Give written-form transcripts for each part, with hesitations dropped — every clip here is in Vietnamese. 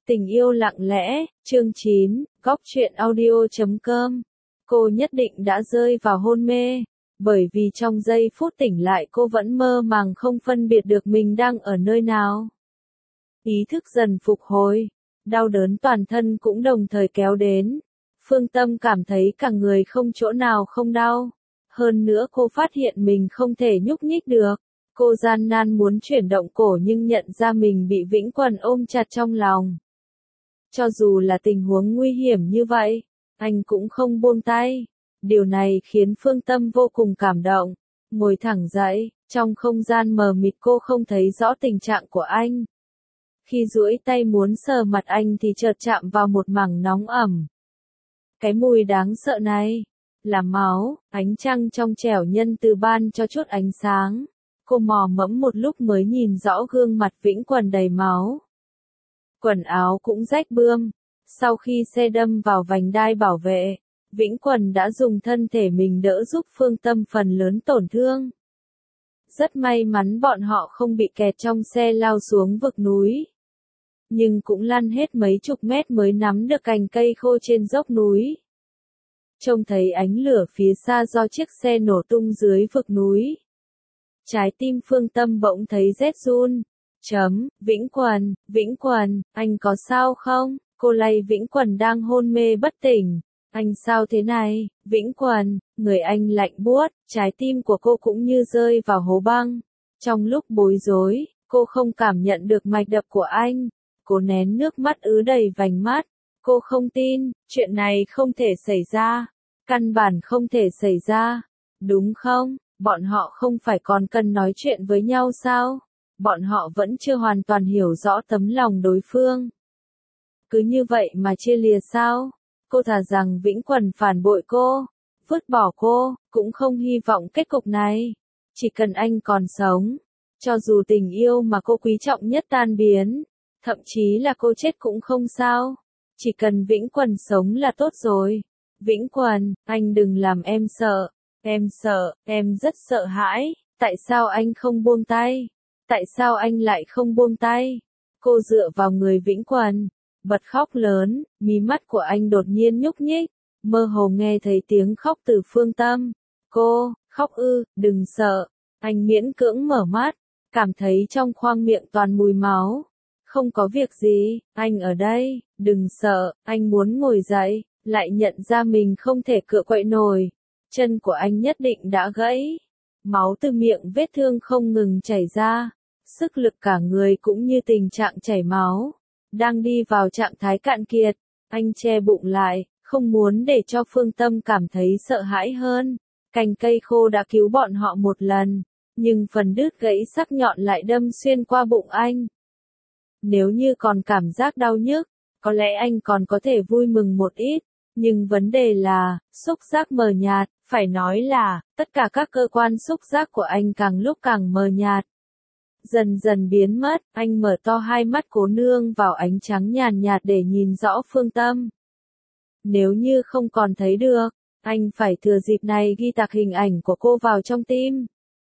Tình yêu lặng lẽ, chương 9, góc truyện audio.com. Cô nhất định đã rơi vào hôn mê, bởi vì trong giây phút tỉnh lại cô vẫn mơ màng không phân biệt được mình đang ở nơi nào. Ý thức dần phục hồi, đau đớn toàn thân cũng đồng thời kéo đến. Phương Tâm cảm thấy cả người không chỗ nào không đau. Hơn nữa cô phát hiện mình không thể nhúc nhích được. Cô gian nan muốn chuyển động cổ nhưng nhận ra mình bị Vĩnh Quần ôm chặt trong lòng. Cho dù là tình huống nguy hiểm như vậy, anh cũng không buông tay. Điều này khiến Phương Tâm vô cùng cảm động. Ngồi thẳng dậy, trong không gian mờ mịt cô không thấy rõ tình trạng của anh. Khi duỗi tay muốn sờ mặt anh thì chợt chạm vào một mảng nóng ẩm. Cái mùi đáng sợ này là máu. Ánh trăng trong trẻo nhân từ ban cho chút ánh sáng. Cô mò mẫm một lúc mới nhìn rõ gương mặt Vĩnh Quần đầy máu. Quần áo cũng rách bươm. Sau khi xe đâm vào vành đai bảo vệ, Vĩnh Quần đã dùng thân thể mình đỡ giúp Phương Tâm phần lớn tổn thương. Rất may mắn bọn họ không bị kẹt trong xe lao xuống vực núi. Nhưng cũng lăn hết mấy chục mét mới nắm được cành cây khô trên dốc núi. Trông thấy ánh lửa phía xa do chiếc xe nổ tung dưới vực núi. Trái tim Phương Tâm bỗng thấy rét run. Vĩnh Quần, anh có sao không? Cô lay Vĩnh Quần đang hôn mê bất tỉnh. Anh sao thế này? Vĩnh Quần, người anh lạnh buốt, trái tim của cô cũng như rơi vào hố băng. Trong lúc bối rối, cô không cảm nhận được mạch đập của anh. Cô nén nước mắt ứ đầy vành mắt. Cô không tin, chuyện này không thể xảy ra. Căn bản không thể xảy ra. Đúng không? Bọn họ không phải còn cần nói chuyện với nhau sao? Bọn họ vẫn chưa hoàn toàn hiểu rõ tấm lòng đối phương. Cứ như vậy mà chia lìa sao? Cô thà rằng Vĩnh Quần phản bội cô, vứt bỏ cô, cũng không hy vọng kết cục này. Chỉ cần anh còn sống, cho dù tình yêu mà cô quý trọng nhất tan biến, thậm chí là cô chết cũng không sao. Chỉ cần Vĩnh Quần sống là tốt rồi. Vĩnh Quần, anh đừng làm em sợ. Em sợ, em rất sợ hãi. Tại sao anh không buông tay? Tại sao anh lại không buông tay? Cô dựa vào người Vĩnh Quần, bật khóc lớn, mí mắt của anh đột nhiên nhúc nhích, mơ hồ nghe thấy tiếng khóc từ Phương Tâm. Cô, khóc ư, đừng sợ. Anh miễn cưỡng mở mắt, cảm thấy trong khoang miệng toàn mùi máu. Không có việc gì, anh ở đây, đừng sợ. Anh muốn ngồi dậy, lại nhận ra mình không thể cựa quậy nổi. Chân của anh nhất định đã gãy. Máu từ miệng vết thương không ngừng chảy ra. Sức lực cả người cũng như tình trạng chảy máu. Đang đi vào trạng thái cạn kiệt. Anh che bụng lại, không muốn để cho Phương Tâm cảm thấy sợ hãi hơn. Cành cây khô đã cứu bọn họ một lần. Nhưng phần đứt gãy sắc nhọn lại đâm xuyên qua bụng anh. Nếu như còn cảm giác đau nhức, có lẽ anh còn có thể vui mừng một ít. Nhưng vấn đề là, xúc giác mờ nhạt, phải nói là, tất cả các cơ quan xúc giác của anh càng lúc càng mờ nhạt. Dần dần biến mất, anh mở to hai mắt cố nương vào ánh trắng nhàn nhạt để nhìn rõ Phương Tâm. Nếu như không còn thấy được, anh phải thừa dịp này ghi tạc hình ảnh của cô vào trong tim.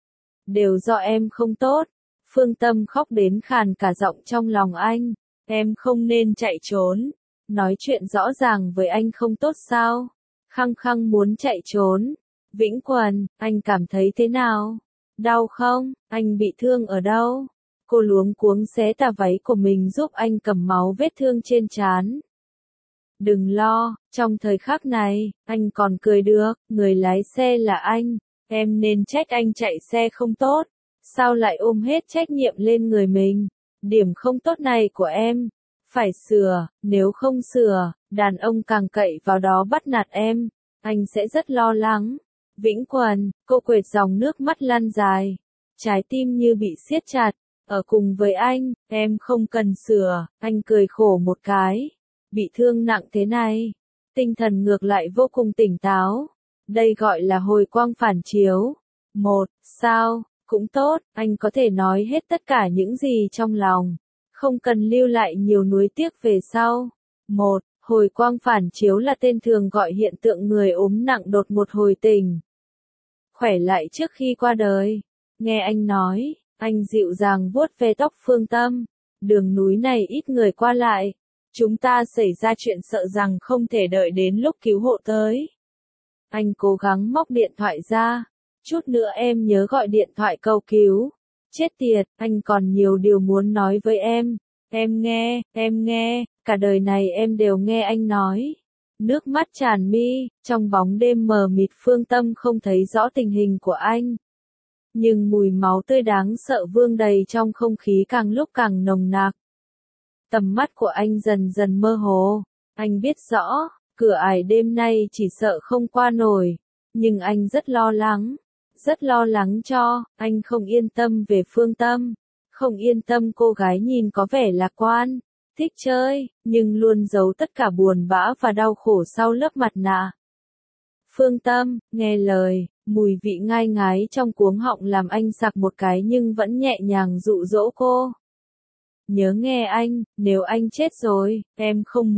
Đều do em không tốt. Phương Tâm khóc đến khàn cả giọng trong lòng anh. Em không nên chạy trốn. Nói chuyện rõ ràng với anh không tốt sao? Khăng khăng muốn chạy trốn. Vĩnh Quần, anh cảm thấy thế nào? Đau không? Anh bị thương ở đâu? Cô luống cuống xé tà váy của mình giúp anh cầm máu vết thương trên trán. Đừng lo, trong thời khắc này, anh còn cười được, người lái xe là anh. Em nên trách anh chạy xe không tốt. Sao lại ôm hết trách nhiệm lên người mình? Điểm không tốt này của em phải sửa, nếu không sửa, đàn ông càng cậy vào đó bắt nạt em, anh sẽ rất lo lắng. Vĩnh Quần, cô quệt dòng nước mắt lăn dài, trái tim như bị siết chặt, ở cùng với anh, em không cần sửa. Anh cười khổ một cái, bị thương nặng thế này, tinh thần ngược lại vô cùng tỉnh táo, đây gọi là hồi quang phản chiếu. Sao, cũng tốt, anh có thể nói hết tất cả những gì trong lòng. Không cần lưu lại nhiều nuối tiếc về sau. Hồi quang phản chiếu là tên thường gọi hiện tượng người ốm nặng đột ngột hồi tỉnh. Khỏe lại trước khi qua đời. Nghe anh nói, anh dịu dàng vuốt ve tóc Phương Tâm. Đường núi này ít người qua lại. Chúng ta xảy ra chuyện sợ rằng không thể đợi đến lúc cứu hộ tới. Anh cố gắng móc điện thoại ra. Chút nữa em nhớ gọi điện thoại cầu cứu. Chết tiệt, anh còn nhiều điều muốn nói với em. Em nghe, cả đời này em đều nghe anh nói. Nước mắt tràn mi, trong bóng đêm mờ mịt Phương Tâm không thấy rõ tình hình của anh. Nhưng mùi máu tươi đáng sợ vương đầy trong không khí càng lúc càng nồng nặc. Tầm mắt của anh dần dần mơ hồ. Anh biết rõ, cửa ải đêm nay chỉ sợ không qua nổi. Nhưng anh rất lo lắng cho, anh không yên tâm về Phương Tâm. Không yên tâm cô gái nhìn có vẻ lạc quan, thích chơi, nhưng luôn giấu tất cả buồn bã và đau khổ sau lớp mặt nạ. Phương Tâm, nghe lời, mùi vị ngai ngái trong cuống họng làm anh sặc một cái nhưng vẫn nhẹ nhàng dụ dỗ cô. Nhớ nghe anh, nếu anh chết rồi, em không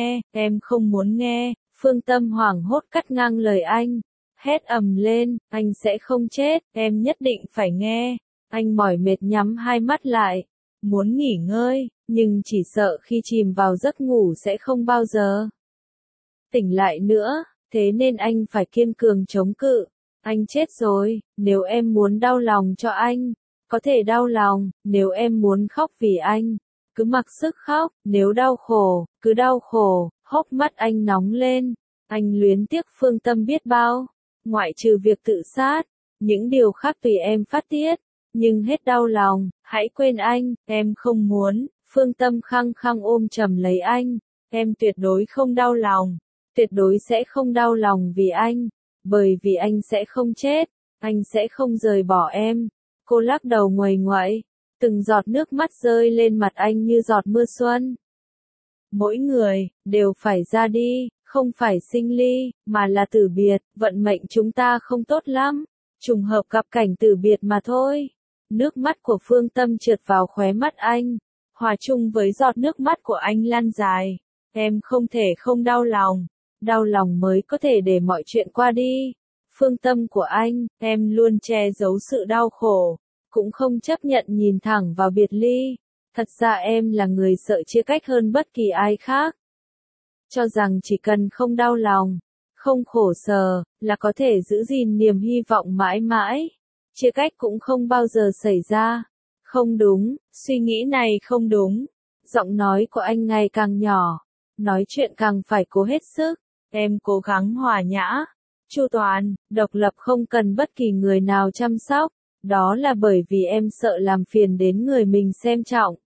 muốn nghe, Phương Tâm hoảng hốt cắt ngang lời anh. Hét ầm lên, anh sẽ không chết, em nhất định phải nghe. Anh mỏi mệt nhắm hai mắt lại, muốn nghỉ ngơi, nhưng chỉ sợ khi chìm vào giấc ngủ sẽ không bao giờ tỉnh lại nữa, thế nên anh phải kiên cường chống cự. Anh chết rồi, nếu em muốn đau lòng cho anh, có thể đau lòng, nếu em muốn khóc vì anh, cứ mặc sức khóc, nếu đau khổ, cứ đau khổ. Hốc mắt anh nóng lên, anh luyến tiếc Phương Tâm biết bao, ngoại trừ việc tự sát, những điều khác tùy em phát tiết. Nhưng hết đau lòng, hãy quên anh, em không muốn. Phương Tâm khăng khăng ôm chầm lấy anh. Em tuyệt đối không đau lòng, tuyệt đối sẽ không đau lòng vì anh, bởi vì anh sẽ không chết, anh sẽ không rời bỏ em. Cô lắc đầu nguầy nguậy, từng giọt nước mắt rơi lên mặt anh như giọt mưa xuân. Mỗi người, đều phải ra đi, không phải sinh ly, mà là tử biệt, vận mệnh chúng ta không tốt lắm, trùng hợp gặp cảnh tử biệt mà thôi. Nước mắt của Phương Tâm trượt vào khóe mắt anh, hòa chung với giọt nước mắt của anh lan dài. Em không thể không đau lòng mới có thể để mọi chuyện qua đi. Phương Tâm của anh, em luôn che giấu sự đau khổ, cũng không chấp nhận nhìn thẳng vào biệt ly. Thật ra em là người sợ chia cách hơn bất kỳ ai khác. Cho rằng chỉ cần không đau lòng, không khổ sở, là có thể giữ gìn niềm hy vọng mãi mãi. Chia cách cũng không bao giờ xảy ra. Không đúng, suy nghĩ này không đúng. Giọng nói của anh ngày càng nhỏ, nói chuyện càng phải cố hết sức. Em cố gắng hòa nhã, chu toàn, độc lập không cần bất kỳ người nào chăm sóc. Đó là bởi vì em sợ làm phiền đến người mình xem trọng.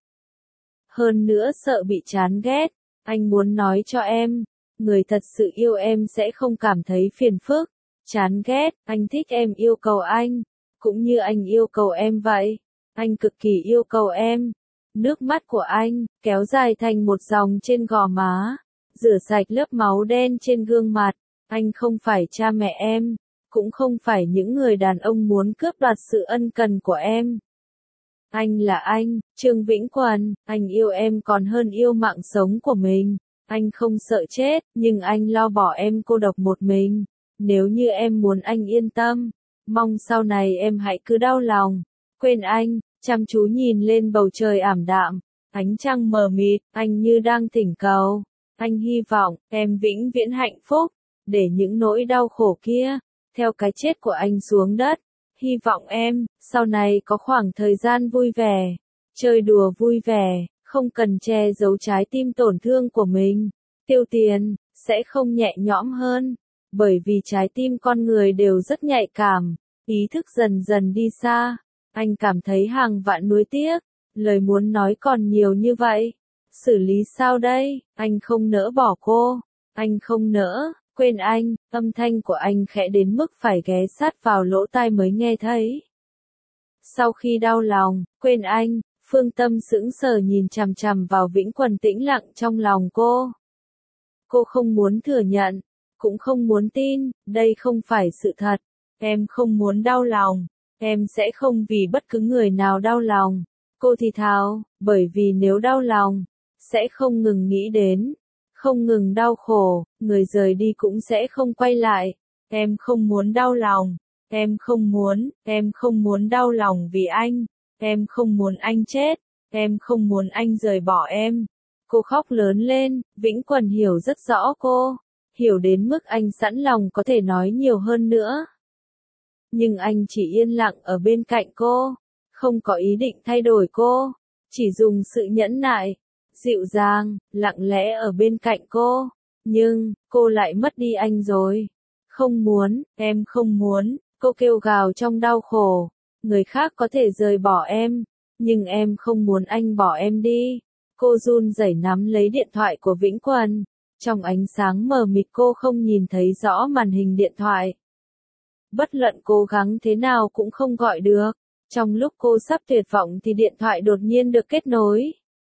Hơn nữa sợ bị chán ghét. Anh muốn nói cho em, người thật sự yêu em sẽ không cảm thấy phiền phức, chán ghét. Anh thích em yêu cầu anh, cũng như anh yêu cầu em vậy. Anh cực kỳ yêu cầu em. Nước mắt của anh, kéo dài thành một dòng trên gò má, rửa sạch lớp máu đen trên gương mặt. Anh không phải cha mẹ em, cũng không phải những người đàn ông muốn cướp đoạt sự ân cần của em. Anh là anh, Trương Vĩnh Quần, anh yêu em còn hơn yêu mạng sống của mình. Anh không sợ chết, nhưng anh lo bỏ em cô độc một mình. Nếu như em muốn anh yên tâm, mong sau này em hãy cứ đau lòng, quên anh. Chăm chú nhìn lên bầu trời ảm đạm, ánh trăng mờ mịt, anh như đang thỉnh cầu. Anh hy vọng, em vĩnh viễn hạnh phúc, để những nỗi đau khổ kia, theo cái chết của anh xuống đất. Hy vọng em, sau này có khoảng thời gian vui vẻ, chơi đùa vui vẻ, không cần che giấu trái tim tổn thương của mình. Tiêu tiền, sẽ không nhẹ nhõm hơn, bởi vì trái tim con người đều rất nhạy cảm. Ý thức dần dần đi xa. Anh cảm thấy hàng vạn nuối tiếc, lời muốn nói còn nhiều như vậy. Xử lý sao đây? Anh không nỡ bỏ cô. Anh không nỡ quên anh. Âm thanh của anh khẽ đến mức phải ghé sát vào lỗ tai mới nghe thấy. Sau khi đau lòng, quên anh, Phương Tâm sững sờ nhìn chằm chằm vào Vĩnh Quần tĩnh lặng trong lòng cô. Cô không muốn thừa nhận, cũng không muốn tin, đây không phải sự thật. Em không muốn đau lòng. Em sẽ không vì bất cứ người nào đau lòng. Cô thì thào, bởi vì nếu đau lòng, sẽ không ngừng nghĩ đến, không ngừng đau khổ, người rời đi cũng sẽ không quay lại. Em không muốn đau lòng. Em không muốn đau lòng vì anh. Em không muốn anh chết. Em không muốn anh rời bỏ em. Cô khóc lớn lên, Vĩnh Quần hiểu rất rõ cô, hiểu đến mức anh sẵn lòng có thể nói nhiều hơn nữa. Nhưng anh chỉ yên lặng ở bên cạnh cô, không có ý định thay đổi cô, chỉ dùng sự nhẫn nại, dịu dàng, lặng lẽ ở bên cạnh cô. Nhưng, cô lại mất đi anh rồi. Không muốn, em không muốn, cô kêu gào trong đau khổ. Người khác có thể rời bỏ em, nhưng em không muốn anh bỏ em đi. Cô run rẩy nắm lấy điện thoại của Vĩnh Quần. Trong ánh sáng mờ mịt cô không nhìn thấy rõ màn hình điện thoại. Bất luận cố gắng thế nào cũng không gọi được. Trong lúc cô sắp tuyệt vọng thì điện thoại đột nhiên được kết nối.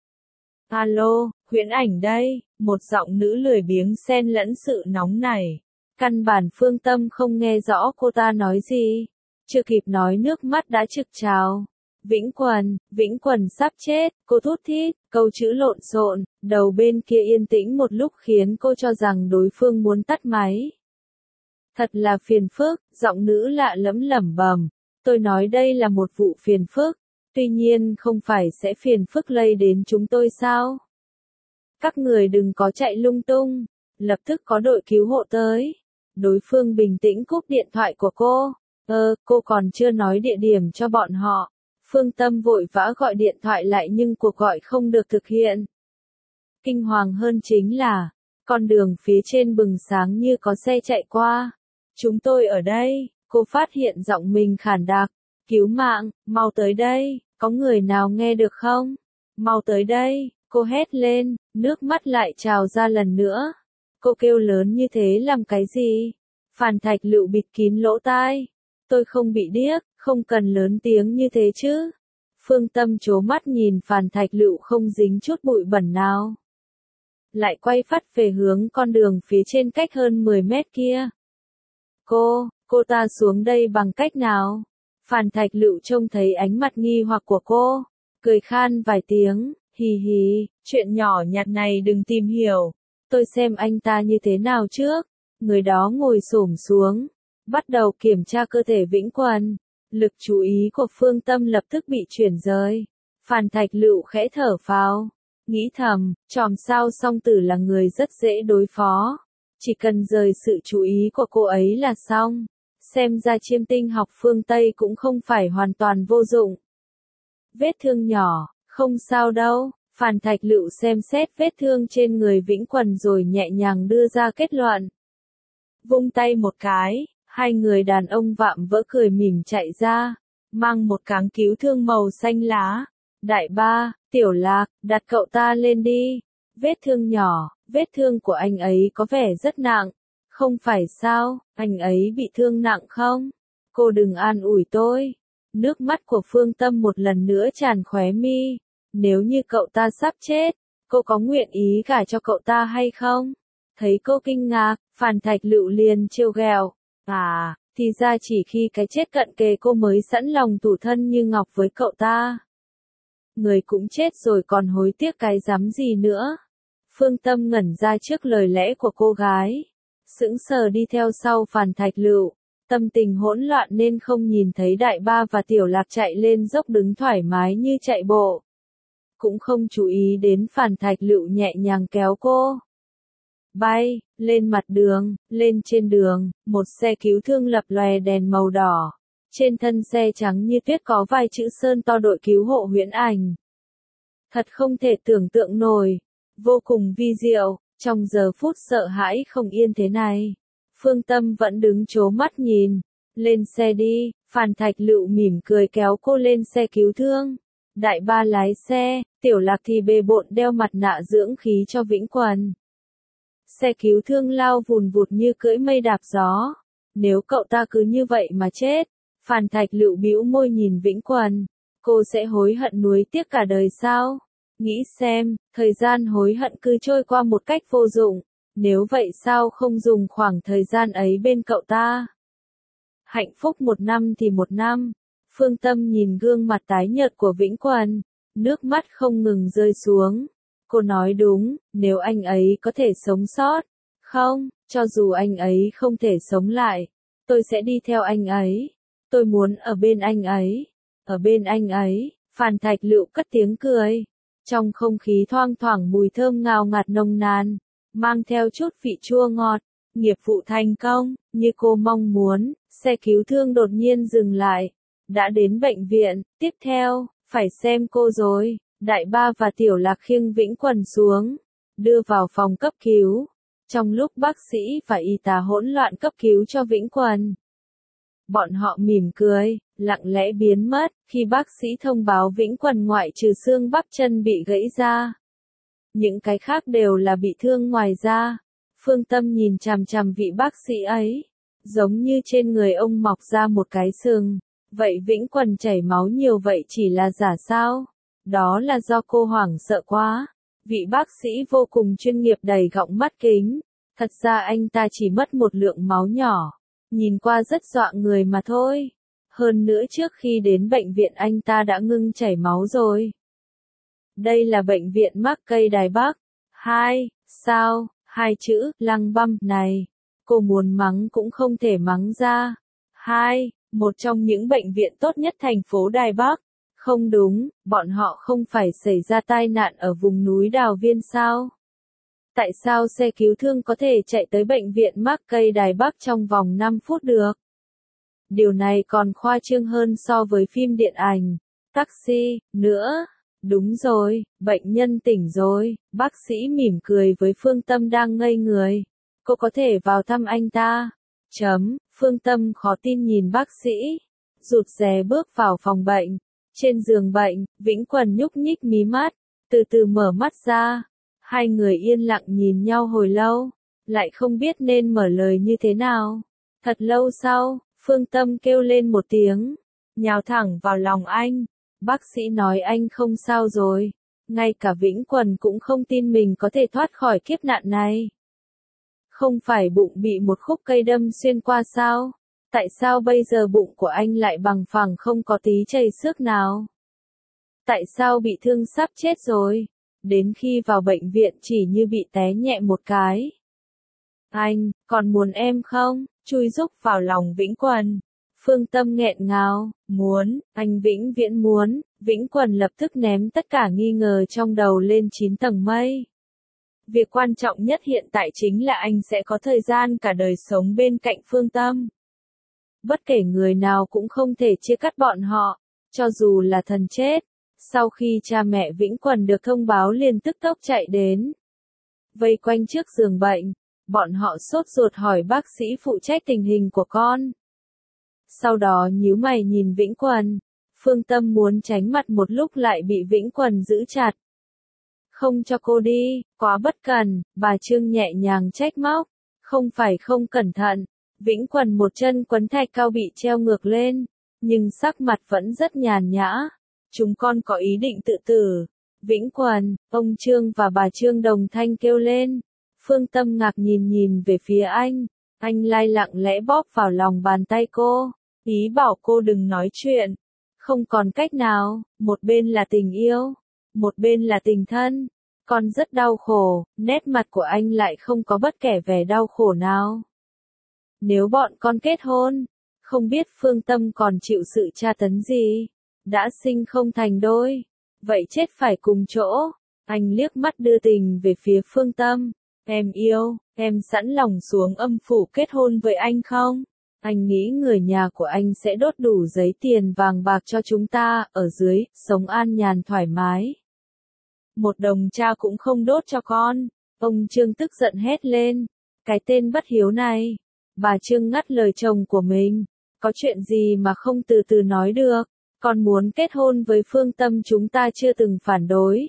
Alo, Huyễn Ảnh đây, một giọng nữ lười biếng xen lẫn sự nóng nảy. Căn bản Phương Tâm không nghe rõ cô ta nói gì. Chưa kịp nói nước mắt đã trực trào. Vĩnh Quần sắp chết, cô thút thít, câu chữ lộn xộn, đầu bên kia yên tĩnh một lúc khiến cô cho rằng đối phương muốn tắt máy. Thật là phiền phức, giọng nữ lạ lẫm lẩm bẩm. Tôi nói đây là một vụ phiền phức, tuy nhiên không phải sẽ phiền phức lây đến chúng tôi sao? Các người đừng có chạy lung tung, lập tức có đội cứu hộ tới. Đối phương bình tĩnh cúp điện thoại của cô. Cô còn chưa nói địa điểm cho bọn họ. Phương Tâm vội vã gọi điện thoại lại nhưng cuộc gọi không được thực hiện. Kinh hoàng hơn chính là, con đường phía trên bừng sáng như có xe chạy qua. Chúng tôi ở đây, cô phát hiện giọng mình khản đặc. Cứu mạng, mau tới đây, có người nào nghe được không? Mau tới đây, cô hét lên, nước mắt lại trào ra lần nữa. Cô kêu lớn như thế làm cái gì? Phàn Thạch Lựu bịt kín lỗ tai. Tôi không bị điếc, không cần lớn tiếng như thế chứ. Phương Tâm trố mắt nhìn Phàn Thạch Lựu không dính chút bụi bẩn nào. Lại quay phắt về hướng con đường phía trên cách hơn 10 mét kia. Cô ta xuống đây bằng cách nào? Phàn Thạch Lựu trông thấy ánh mặt nghi hoặc của cô, cười khan vài tiếng, hì hì, chuyện nhỏ nhặt này đừng tìm hiểu. Tôi xem anh ta như thế nào trước. Người đó ngồi xổm xuống, bắt đầu kiểm tra cơ thể Vĩnh Quần. Lực chú ý của Phương Tâm lập tức bị chuyển rời. Phàn Thạch Lựu khẽ thở phào, nghĩ thầm, chòm sao song tử là người rất dễ đối phó. Chỉ cần rời sự chú ý của cô ấy là xong. Xem ra chiêm tinh học phương Tây cũng không phải hoàn toàn vô dụng. Vết thương nhỏ, không sao đâu. Phàn Thạch Lựu xem xét vết thương trên người Vĩnh Quần rồi nhẹ nhàng đưa ra kết luận. Vung tay một cái, hai người đàn ông vạm vỡ cười mỉm chạy ra, mang một cáng cứu thương màu xanh lá. Đại ba, Tiểu Lạc, đặt cậu ta lên đi. Vết thương nhỏ, vết thương của anh ấy có vẻ rất nặng. Không phải sao, anh ấy bị thương nặng không? Cô đừng an ủi tôi. Nước mắt của Phương Tâm một lần nữa tràn khóe mi. Nếu như cậu ta sắp chết, cô có nguyện ý gả cho cậu ta hay không? Thấy cô kinh ngạc, Phàn Thạch Lựu liền trêu ghẹo. Thì ra chỉ khi cái chết cận kề cô mới sẵn lòng thủ thân như ngọc với cậu ta. Người cũng chết rồi còn hối tiếc cái dám gì nữa. Phương Tâm ngẩn ra trước lời lẽ của cô gái. Sững sờ đi theo sau Phàn Thạch Lựu. Tâm tình hỗn loạn nên không nhìn thấy Đại Ba và Tiểu Lạc chạy lên dốc đứng thoải mái như chạy bộ. Cũng không chú ý đến Phàn Thạch Lựu nhẹ nhàng kéo cô. Bay, lên mặt đường, lên trên đường, một xe cứu thương lập lòe đèn màu đỏ. Trên thân xe trắng như tuyết có vài chữ sơn to đội cứu hộ Huyễn Ảnh. Thật không thể tưởng tượng nổi, vô cùng vi diệu, trong giờ phút sợ hãi không yên thế này. Phương Tâm vẫn đứng trố mắt nhìn. Lên xe đi, Phàn Thạch Lựu mỉm cười kéo cô lên xe cứu thương. Đại Ba lái xe, Tiểu Lạc thì bề bộn đeo mặt nạ dưỡng khí cho Vĩnh Quần. Xe cứu thương lao vùn vụt như cưỡi mây đạp gió. Nếu cậu ta cứ như vậy mà chết, Phàn Thạch Lựu bĩu môi nhìn Vĩnh Quần. Cô sẽ hối hận nuối tiếc cả đời sao? Nghĩ xem, thời gian hối hận cứ trôi qua một cách vô dụng. Nếu vậy sao không dùng khoảng thời gian ấy bên cậu ta? Hạnh phúc một năm thì một năm. Phương Tâm nhìn gương mặt tái nhợt của Vĩnh Quần, nước mắt không ngừng rơi xuống. Cô nói đúng, nếu anh ấy có thể sống sót. Không, cho dù anh ấy không thể sống lại, tôi sẽ đi theo anh ấy. Tôi muốn ở bên anh ấy. Ở bên anh ấy, Phàn Thạch Lựu cất tiếng cười. Trong không khí thoang thoảng mùi thơm ngào ngạt nồng nàn, mang theo chút vị chua ngọt. Nghiệp vụ thành công, như cô mong muốn, xe cứu thương đột nhiên dừng lại. Đã đến bệnh viện, tiếp theo, phải xem cô rồi. Đại Ba và Tiểu Lạc khiêng Vĩnh Quần xuống, đưa vào phòng cấp cứu. Trong lúc bác sĩ và y tá hỗn loạn cấp cứu cho Vĩnh Quần, bọn họ mỉm cười, lặng lẽ biến mất, khi bác sĩ thông báo Vĩnh Quần ngoại trừ xương bắp chân bị gãy ra. Những cái khác đều là bị thương ngoài da. Phương Tâm nhìn chằm chằm vị bác sĩ ấy, giống như trên người ông mọc ra một cái sừng. Vậy Vĩnh Quần chảy máu nhiều vậy chỉ là giả sao? Đó là do cô hoảng sợ quá. Vị bác sĩ vô cùng chuyên nghiệp đầy gọng mắt kính. Thật ra anh ta chỉ mất một lượng máu nhỏ, nhìn qua rất dọa người mà thôi. Hơn nữa trước khi đến bệnh viện anh ta đã ngưng chảy máu rồi. Đây là bệnh viện Mackay Đài Bắc. Sao? 2 chữ, lăng băm, này. Cô muốn mắng cũng không thể mắng ra. Một trong những bệnh viện tốt nhất thành phố Đài Bắc. Không đúng, bọn họ không phải xảy ra tai nạn ở vùng núi Đào Viên sao? Tại sao xe cứu thương có thể chạy tới bệnh viện Mackay Đài Bắc trong vòng 5 phút được? Điều này còn khoa trương hơn so với phim điện ảnh, Taxi, nữa. Đúng rồi, bệnh nhân tỉnh rồi, bác sĩ mỉm cười với Phương Tâm đang ngây người. Cô có thể vào thăm anh ta. Phương Tâm khó tin nhìn bác sĩ, rụt rè bước vào phòng bệnh. Trên giường bệnh, Vĩnh Quần nhúc nhích mí mắt, từ từ mở mắt ra. Hai người yên lặng nhìn nhau hồi lâu, lại không biết nên mở lời như thế nào. Thật lâu sau, Phương Tâm kêu lên một tiếng, nhào thẳng vào lòng anh. Bác sĩ nói anh không sao rồi. Ngay cả Vĩnh Quần cũng không tin mình có thể thoát khỏi kiếp nạn này. Không phải bụng bị một khúc cây đâm xuyên qua sao? Tại sao bây giờ bụng của anh lại bằng phẳng không có tí chảy xước nào? Tại sao bị thương sắp chết rồi? Đến khi vào bệnh viện chỉ như bị té nhẹ một cái. Anh, còn muốn em không? Chui rúc vào lòng Vĩnh Quần. Phương Tâm nghẹn ngào, muốn, anh vĩnh viễn muốn. Vĩnh Quần lập tức ném tất cả nghi ngờ trong đầu lên 9 tầng mây. Việc quan trọng nhất hiện tại chính là anh sẽ có thời gian cả đời sống bên cạnh Phương Tâm. Bất kể người nào cũng không thể chia cắt bọn họ, cho dù là thần chết. Sau khi cha mẹ Vĩnh Quần được thông báo liền tức tốc chạy đến. Vây quanh trước giường bệnh, bọn họ sốt ruột hỏi bác sĩ phụ trách tình hình của con. Sau đó nhíu mày nhìn Vĩnh Quần. Phương Tâm muốn tránh mặt một lúc lại bị Vĩnh Quần giữ chặt. Không cho cô đi, quá bất cần, bà Trương nhẹ nhàng trách móc. Không phải không cẩn thận. Vĩnh Quần một chân quấn thạch cao bị treo ngược lên, nhưng sắc mặt vẫn rất nhàn nhã. Chúng con có ý định tự tử. Vĩnh Quần, ông Trương và bà Trương đồng thanh kêu lên. Phương Tâm ngạc nhìn về phía anh. Anh lai lặng lẽ bóp vào lòng bàn tay cô, ý bảo cô đừng nói chuyện. Không còn cách nào, một bên là tình yêu, một bên là tình thân. Con rất đau khổ, nét mặt của anh lại không có bất kể vẻ đau khổ nào. Nếu bọn con kết hôn, không biết Phương Tâm còn chịu sự tra tấn gì. Đã sinh không thành đôi, vậy chết phải cùng chỗ. Anh liếc mắt đưa tình về phía Phương Tâm. Em yêu, em sẵn lòng xuống âm phủ kết hôn với anh không? Anh nghĩ người nhà của anh sẽ đốt đủ giấy tiền vàng bạc cho chúng ta, ở dưới, sống an nhàn thoải mái. Một đồng cha cũng không đốt cho con. Ông Trương tức giận hét lên. Cái tên bất hiếu này. Bà Trương ngắt lời chồng của mình. Có chuyện gì mà không từ từ nói được? Con muốn kết hôn với Phương Tâm chúng ta chưa từng phản đối.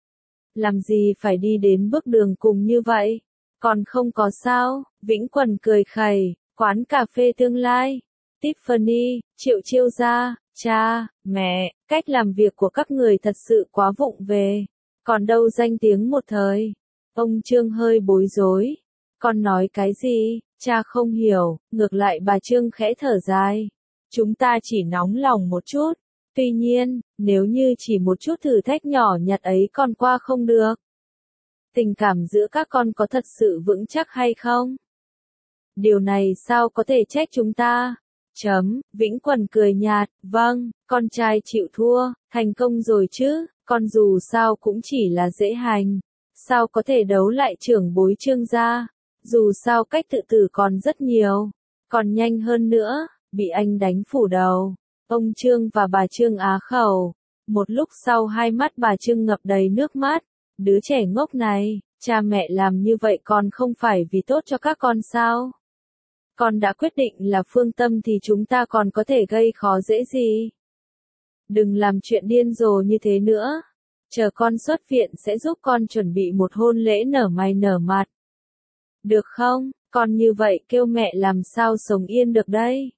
Làm gì phải đi đến bước đường cùng như vậy? Còn không có sao, Vĩnh Quần cười khẩy, quán cà phê tương lai. Tiffany, Triệu Chiêu gia, cha, mẹ, cách làm việc của các người thật sự quá vụng về. Còn đâu danh tiếng một thời. Ông Trương hơi bối rối. Con nói cái gì? Cha không hiểu, ngược lại bà Trương khẽ thở dài. Chúng ta chỉ nóng lòng một chút. Tuy nhiên, nếu như chỉ một chút thử thách nhỏ nhặt ấy còn qua không được. Tình cảm giữa các con có thật sự vững chắc hay không? Điều này sao có thể trách chúng ta? Vĩnh Quần cười nhạt, vâng, con trai chịu thua, thành công rồi chứ, con dù sao cũng chỉ là dễ hành, sao có thể đấu lại trưởng bối Trương gia, dù sao cách tự tử còn rất nhiều, còn nhanh hơn nữa, bị anh đánh phủ đầu. Ông Trương và bà Trương á khẩu. Một lúc sau hai mắt bà Trương ngập đầy nước mắt. Đứa trẻ ngốc này, cha mẹ làm như vậy còn không phải vì tốt cho các con sao? Con đã quyết định là Phương Tâm thì chúng ta còn có thể gây khó dễ gì? Đừng làm chuyện điên rồ như thế nữa. Chờ con xuất viện sẽ giúp con chuẩn bị một hôn lễ nở mày nở mặt. Được không? Con như vậy kêu mẹ làm sao sống yên được đây?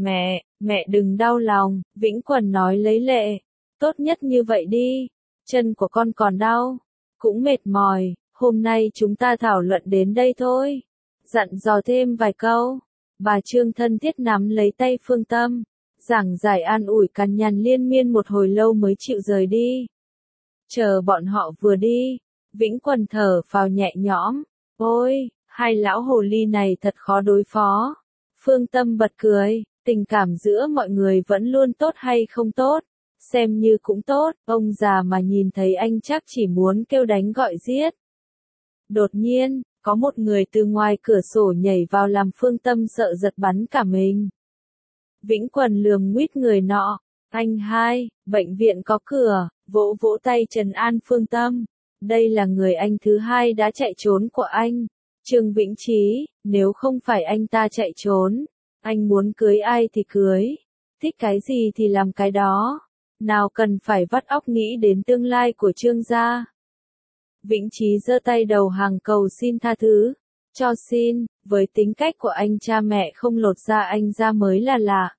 Mẹ đừng đau lòng, Vĩnh Quần nói lấy lệ. Tốt nhất như vậy đi. Chân của con còn đau. Cũng mệt mỏi, hôm nay chúng ta thảo luận đến đây thôi. Dặn dò thêm vài câu. Bà Trương thân thiết nắm lấy tay Phương Tâm. Giảng giải an ủi cằn nhằn liên miên một hồi lâu mới chịu rời đi. Chờ bọn họ vừa đi, Vĩnh Quần thở phào nhẹ nhõm. Ôi, hai lão hồ ly này thật khó đối phó. Phương Tâm bật cười, tình cảm giữa mọi người vẫn luôn tốt hay không tốt, xem như cũng tốt, ông già mà nhìn thấy anh chắc chỉ muốn kêu đánh gọi giết. Đột nhiên, có một người từ ngoài cửa sổ nhảy vào làm Phương Tâm sợ giật bắn cả mình. Vĩnh Quần lườm nguýt người nọ, anh hai, bệnh viện có cửa, vỗ vỗ tay trấn an Phương Tâm. Đây là người anh thứ hai đã chạy trốn của anh, Trương Vĩnh Chí, nếu không phải anh ta chạy trốn, anh muốn cưới ai thì cưới, thích cái gì thì làm cái đó, nào cần phải vắt óc nghĩ đến tương lai của Trương gia. Vĩnh Chí giơ tay đầu hàng cầu xin tha thứ, cho xin, với tính cách của anh cha mẹ không lột da anh ra mới là lạ.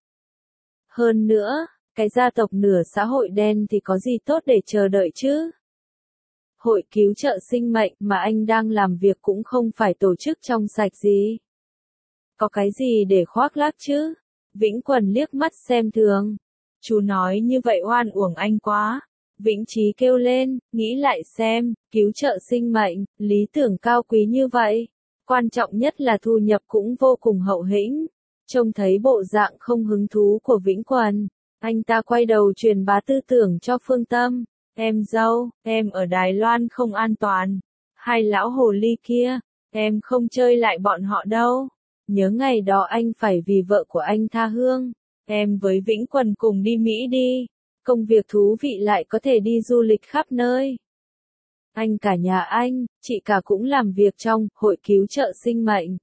Hơn nữa, cái gia tộc nửa xã hội đen thì có gì tốt để chờ đợi chứ? Hội cứu trợ sinh mệnh mà anh đang làm việc cũng không phải tổ chức trong sạch gì. Có cái gì để khoác lác chứ? Vĩnh Quần liếc mắt xem thường. Chú nói như vậy oan uổng anh quá. Vĩnh Chí kêu lên, nghĩ lại xem, cứu trợ sinh mệnh, lý tưởng cao quý như vậy. Quan trọng nhất là thu nhập cũng vô cùng hậu hĩnh. Trông thấy bộ dạng không hứng thú của Vĩnh Quần, anh ta quay đầu truyền bá tư tưởng cho Phương Tâm. Em dâu, em ở Đài Loan không an toàn. Hai lão hồ ly kia, em không chơi lại bọn họ đâu. Nhớ ngày đó anh phải vì vợ của anh tha hương. Em với Vĩnh Quần cùng đi Mỹ đi. Công việc thú vị lại có thể đi du lịch khắp nơi. Anh cả nhà anh, chị cả cũng làm việc trong hội cứu trợ sinh mệnh.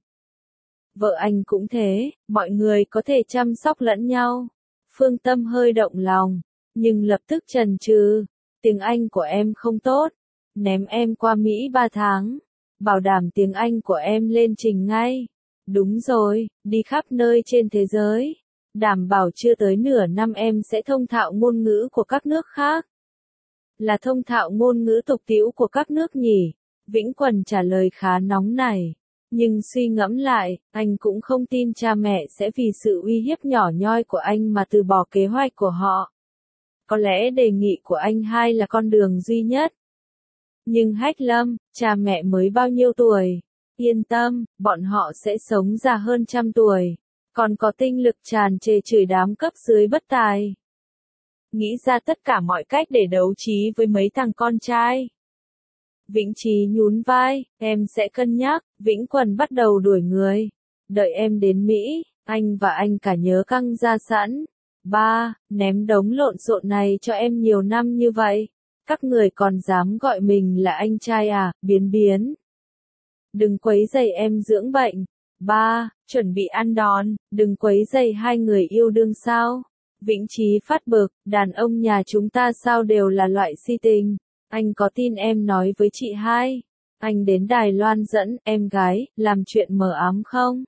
Vợ anh cũng thế, mọi người có thể chăm sóc lẫn nhau. Phương Tâm hơi động lòng, nhưng lập tức chần chừ. Tiếng Anh của em không tốt. Ném em qua Mỹ 3 tháng. Bảo đảm tiếng Anh của em lên trình ngay. Đúng rồi, đi khắp nơi trên thế giới. Đảm bảo chưa tới nửa năm em sẽ thông thạo ngôn ngữ của các nước khác. Là thông thạo ngôn ngữ tục tĩu của các nước nhỉ? Vĩnh Quần trả lời khá nóng nảy. Nhưng suy ngẫm lại, anh cũng không tin cha mẹ sẽ vì sự uy hiếp nhỏ nhoi của anh mà từ bỏ kế hoạch của họ. Có lẽ đề nghị của anh hai là con đường duy nhất. Nhưng Hách Lâm, cha mẹ mới bao nhiêu tuổi? Yên tâm, bọn họ sẽ sống già hơn 100 tuổi. Còn có tinh lực tràn trề chửi đám cấp dưới bất tài. Nghĩ ra tất cả mọi cách để đấu trí với mấy thằng con trai. Vĩnh Chí nhún vai, em sẽ cân nhắc. Vĩnh Quần bắt đầu đuổi người. Đợi em đến Mỹ, anh và anh cả nhớ căng ra sẵn. Ba, ném đống lộn xộn này cho em nhiều năm như vậy. Các người còn dám gọi mình là anh trai à, biến. Đừng quấy rầy em dưỡng bệnh. Ba, chuẩn bị ăn đòn, đừng quấy rầy hai người yêu đương sao. Vĩnh Chí phát bực, đàn ông nhà chúng ta sao đều là loại si tình. Anh có tin em nói với chị hai, anh đến Đài Loan dẫn em gái, làm chuyện mờ ám không?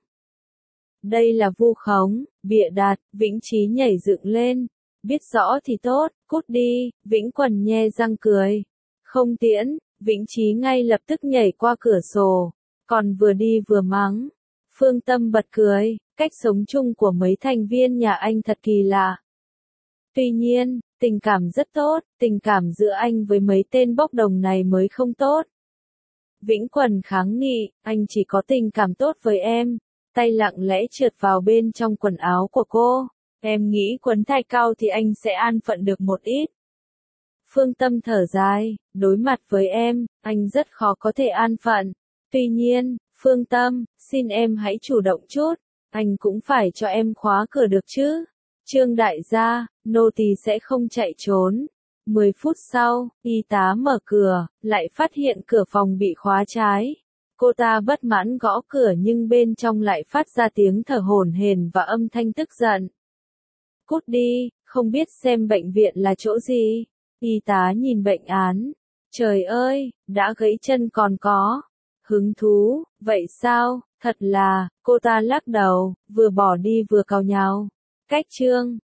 Đây là vu khống, bịa đặt, Vĩnh Chí nhảy dựng lên. Biết rõ thì tốt, cút đi, Vĩnh Quần nhe răng cười. Không tiễn, Vĩnh Chí ngay lập tức nhảy qua cửa sổ, còn vừa đi vừa mắng. Phương Tâm bật cười, cách sống chung của mấy thành viên nhà anh thật kỳ lạ. Tuy nhiên, tình cảm rất tốt, tình cảm giữa anh với mấy tên bốc đồng này mới không tốt. Vĩnh Quần kháng nghị, anh chỉ có tình cảm tốt với em. Tay lặng lẽ trượt vào bên trong quần áo của cô. Em nghĩ quấn thai cao thì anh sẽ an phận được một ít. Phương Tâm thở dài, đối mặt với em, anh rất khó có thể an phận. Tuy nhiên, Phương Tâm, xin em hãy chủ động chút, anh cũng phải cho em khóa cửa được chứ. Trương đại gia, nô tỳ sẽ không chạy trốn. 10 phút sau, y tá mở cửa, lại phát hiện cửa phòng bị khóa trái. Cô ta bất mãn gõ cửa nhưng bên trong lại phát ra tiếng thở hổn hển và âm thanh tức giận. Cút đi, không biết xem bệnh viện là chỗ gì. Y tá nhìn bệnh án. Trời ơi, đã gãy chân còn có hứng thú, vậy sao, thật là, cô ta lắc đầu, vừa bỏ đi vừa càu nhàu. Cách chương